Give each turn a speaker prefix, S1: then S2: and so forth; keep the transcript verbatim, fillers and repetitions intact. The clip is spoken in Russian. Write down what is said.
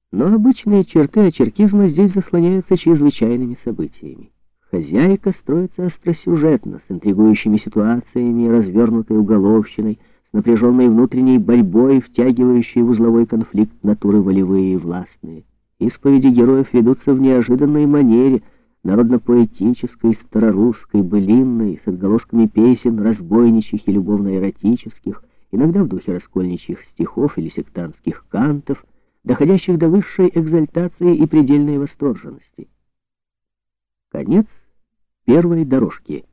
S1: Но обычные черты очеркизма здесь заслоняются чрезвычайными событиями. Хозяйка строится остросюжетно, с интригующими ситуациями, развернутой уголовщиной, с напряженной внутренней борьбой, втягивающей в узловой конфликт натуры волевые и властные. Исповеди героев ведутся в неожиданной манере, народно-поэтической, старорусской, былинной, с отголосками песен, разбойничьих и любовно-эротических, иногда в духе раскольничьих стихов или сектантских кантов, доходящих до высшей экзальтации и предельной восторженности. Конец первой дорожки.